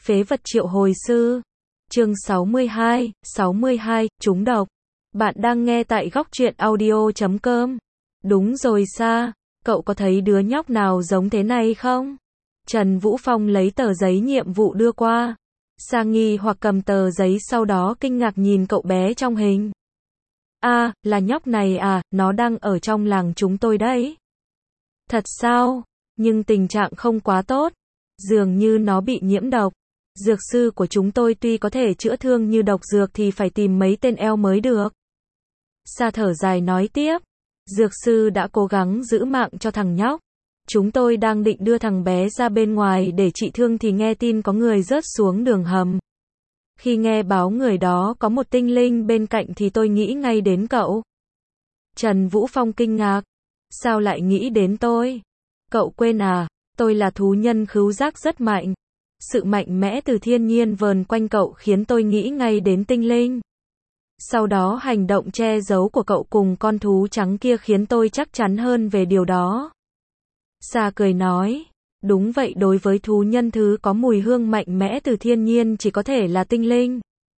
Phế vật triệu hồi sư. Chương 62, trúng độc. Bạn đang nghe tại góc truyện audio.com. Đúng rồi Sa, cậu có thấy đứa nhóc nào giống thế này không? Trần Vũ Phong lấy tờ giấy nhiệm vụ đưa qua. Sa nghi hoặc cầm tờ giấy sau đó kinh ngạc nhìn cậu bé trong hình. À, là nhóc này à, nó đang ở trong làng chúng tôi đấy. Thật sao? Nhưng tình trạng không quá tốt. Dường như nó bị nhiễm độc. Dược sư của chúng tôi tuy có thể chữa thương như độc dược thì phải tìm mấy tên eo mới được. Sa thở dài nói tiếp. Dược sư đã cố gắng giữ mạng cho thằng nhóc. Chúng tôi đang định đưa thằng bé ra bên ngoài để trị thương thì nghe tin có người rớt xuống đường hầm. Khi nghe báo người đó có một tinh linh bên cạnh thì tôi nghĩ ngay đến cậu. Trần Vũ Phong kinh ngạc. Sao lại nghĩ đến tôi? Cậu quên à, tôi là thú nhân khứu giác rất mạnh. Sự mạnh mẽ từ thiên nhiên vờn quanh cậu khiến tôi nghĩ ngay đến tinh linh. Sau đó hành động che giấu của cậu cùng con thú trắng kia khiến tôi chắc chắn hơn về điều đó. Sa cười nói, đúng vậy, đối với thú nhân thứ có mùi hương mạnh mẽ từ thiên nhiên chỉ có thể là tinh linh.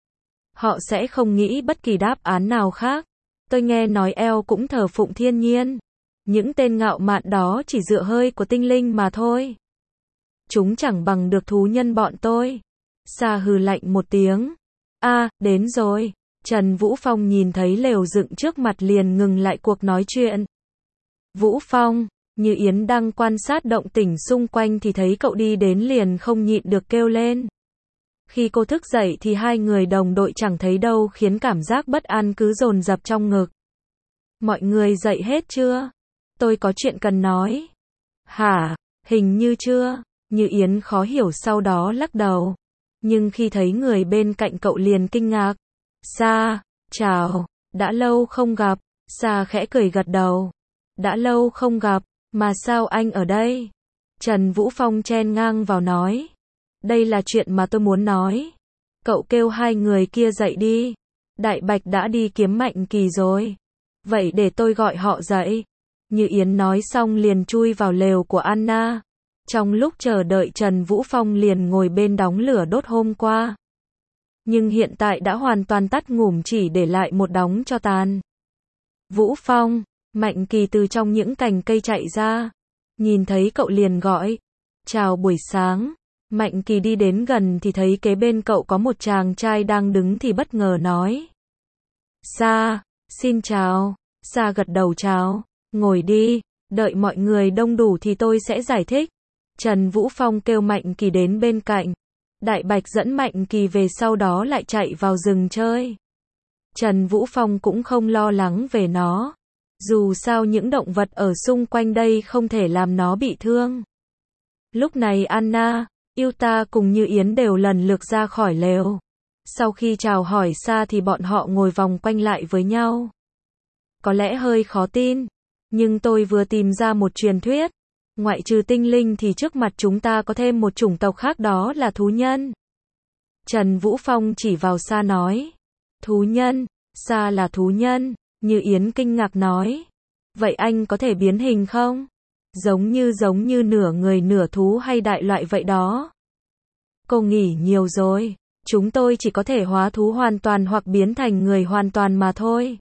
Họ sẽ không nghĩ bất kỳ đáp án nào khác. Tôi nghe nói eo cũng thờ phụng thiên nhiên. Những tên ngạo mạn đó chỉ dựa hơi của tinh linh mà thôi. Chúng chẳng bằng được thú nhân bọn tôi. Sa hừ lạnh một tiếng. À, đến rồi. Trần Vũ Phong nhìn thấy lều dựng trước mặt liền ngừng lại cuộc nói chuyện. Vũ Phong, Như Yến đang quan sát động tĩnh xung quanh thì thấy cậu đi đến liền không nhịn được kêu lên. Khi cô thức dậy thì hai người đồng đội chẳng thấy đâu khiến cảm giác bất an cứ dồn dập trong ngực. Mọi người dậy hết chưa? Tôi có chuyện cần nói. Hả? Hình như chưa. Như Yến khó hiểu sau đó lắc đầu. Nhưng khi thấy người bên cạnh cậu liền kinh ngạc. Sa, chào, đã lâu không gặp. Sa khẽ cười gật đầu. Đã lâu không gặp, mà sao anh ở đây? Trần Vũ Phong chen ngang vào nói. Đây là chuyện mà tôi muốn nói. Cậu kêu hai người kia dậy đi. Đại Bạch đã đi kiếm Mạnh Kỳ rồi. Vậy để tôi gọi họ dậy. Như Yến nói xong liền chui vào lều của Anna. Trong lúc chờ đợi Trần Vũ Phong liền ngồi bên đống lửa đốt hôm qua. Nhưng hiện tại đã hoàn toàn tắt ngủm chỉ để lại một đống tro tàn. Vũ Phong, Mạnh Kỳ từ trong những cành cây chạy ra. Nhìn thấy cậu liền gọi. Chào buổi sáng. Mạnh Kỳ đi đến gần thì thấy kế bên cậu có một chàng trai đang đứng thì bất ngờ nói. Sa, xin chào. Sa gật đầu chào. Ngồi đi, đợi mọi người đông đủ thì tôi sẽ giải thích. Trần Vũ Phong kêu Mạnh Kỳ đến bên cạnh. Đại Bạch dẫn Mạnh Kỳ về sau đó lại chạy vào rừng chơi. Trần Vũ Phong cũng không lo lắng về nó. Dù sao những động vật ở xung quanh đây không thể làm nó bị thương. Lúc này Anna, Yuta cùng Như Yến đều lần lượt ra khỏi lều. Sau khi chào hỏi Sa thì bọn họ ngồi vòng quanh lại với nhau. Có lẽ hơi khó tin, nhưng tôi vừa tìm ra một truyền thuyết. Ngoại trừ tinh linh thì trước mặt chúng ta có thêm một chủng tộc khác, đó là thú nhân. Trần Vũ Phong chỉ vào Sa nói. Thú nhân? Sa là thú nhân? Như Yến kinh ngạc nói. Vậy anh có thể biến hình không? Giống như nửa người nửa thú hay đại loại vậy đó. Cô nghĩ nhiều rồi. Chúng tôi chỉ có thể hóa thú hoàn toàn hoặc biến thành người hoàn toàn mà thôi.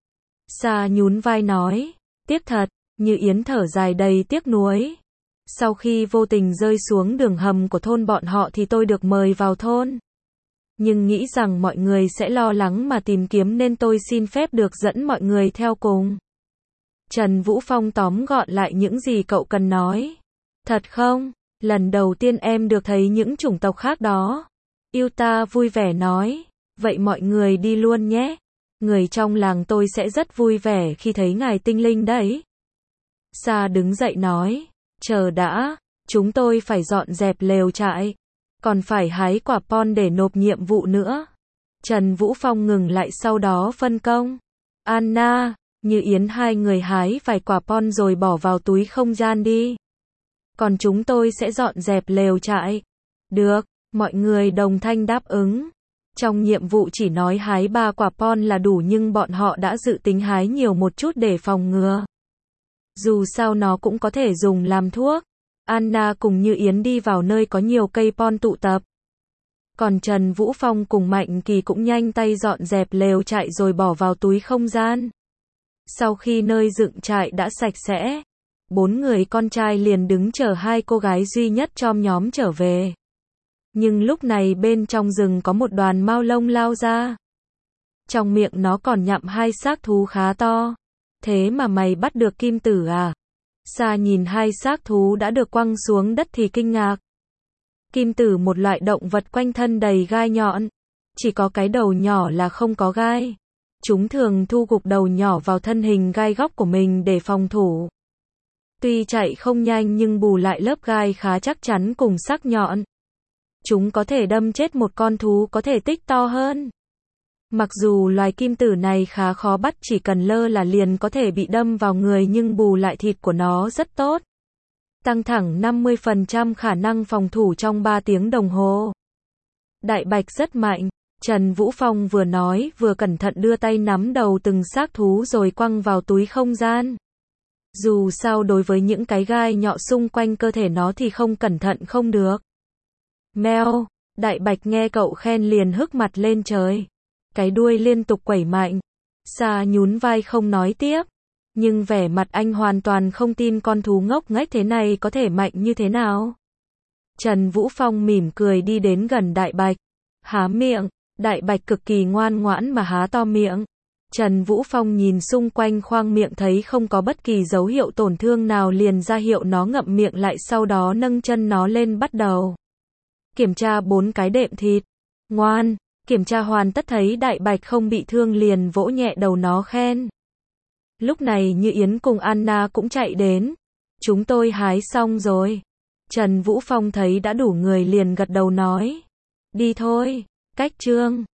Sa nhún vai nói. Tiếc thật. Như Yến thở dài đầy tiếc nuối. Sau khi vô tình rơi xuống đường hầm của thôn bọn họ thì tôi được mời vào thôn. Nhưng nghĩ rằng mọi người sẽ lo lắng mà tìm kiếm nên tôi xin phép được dẫn mọi người theo cùng. Trần Vũ Phong tóm gọn lại những gì cậu cần nói. Thật không? Lần đầu tiên em được thấy những chủng tộc khác đó. Yuta vui vẻ nói. Vậy mọi người đi luôn nhé. Người trong làng tôi sẽ rất vui vẻ khi thấy ngài tinh linh đấy. Sa đứng dậy nói. Chờ đã, chúng tôi phải dọn dẹp lều trại. Còn phải hái quả pon để nộp nhiệm vụ nữa. Trần Vũ Phong ngừng lại sau đó phân công. Anna, Như Yến hai người hái vài quả pon rồi bỏ vào túi không gian đi. Còn chúng tôi sẽ dọn dẹp lều trại. Được, mọi người đồng thanh đáp ứng. Trong nhiệm vụ chỉ nói hái 3 quả pon là đủ nhưng bọn họ đã dự tính hái nhiều một chút để phòng ngừa. Dù sao nó cũng có thể dùng làm thuốc. Anna cùng Như Yến đi vào nơi có nhiều cây pon tụ tập. Còn Trần Vũ Phong cùng Mạnh Kỳ cũng nhanh tay dọn dẹp lều trại rồi bỏ vào túi không gian. Sau khi nơi dựng trại đã sạch sẽ, 4 người con trai liền đứng chờ 2 cô gái duy nhất trong nhóm trở về. Nhưng lúc này bên trong rừng có một đoàn mao lông lao ra. Trong miệng nó còn nhặm 2 xác thú khá to. Thế mà mày bắt được kim tử à? Sa nhìn 2 xác thú đã được quăng xuống đất thì kinh ngạc. Kim tử một loại động vật quanh thân đầy gai nhọn. Chỉ có cái đầu nhỏ là không có gai. Chúng thường thu gục đầu nhỏ vào thân hình gai góc của mình để phòng thủ. Tuy chạy không nhanh nhưng bù lại lớp gai khá chắc chắn cùng sắc nhọn. Chúng có thể đâm chết một con thú có thể tích to hơn. Mặc dù loài kim tử này khá khó bắt, chỉ cần lơ là liền có thể bị đâm vào người, nhưng bù lại thịt của nó rất tốt. Tăng thẳng 50% khả năng phòng thủ trong 3 tiếng đồng hồ. Đại bạch rất mạnh. Trần Vũ Phong vừa nói vừa cẩn thận đưa tay nắm đầu từng xác thú rồi quăng vào túi không gian. Dù sao đối với những cái gai nhọn xung quanh cơ thể nó thì không cẩn thận không được. Meo, đại bạch nghe cậu khen liền hức mặt lên trời. Cái đuôi liên tục quẩy mạnh. Sa nhún vai không nói tiếp. Nhưng vẻ mặt anh hoàn toàn không tin con thú ngốc nghếch thế này có thể mạnh như thế nào. Trần Vũ Phong mỉm cười đi đến gần đại bạch. Há miệng. Đại bạch cực kỳ ngoan ngoãn mà há to miệng. Trần Vũ Phong nhìn xung quanh khoang miệng thấy không có bất kỳ dấu hiệu tổn thương nào liền ra hiệu nó ngậm miệng lại, sau đó nâng chân nó lên bắt đầu kiểm tra 4 cái đệm thịt. Ngoan. Kiểm tra hoàn tất thấy đại bạch không bị thương liền vỗ nhẹ đầu nó khen. Lúc này Như Yến cùng Anna cũng chạy đến. Chúng tôi hái xong rồi. Trần Vũ Phong thấy đã đủ người liền gật đầu nói. Đi thôi. Cách chương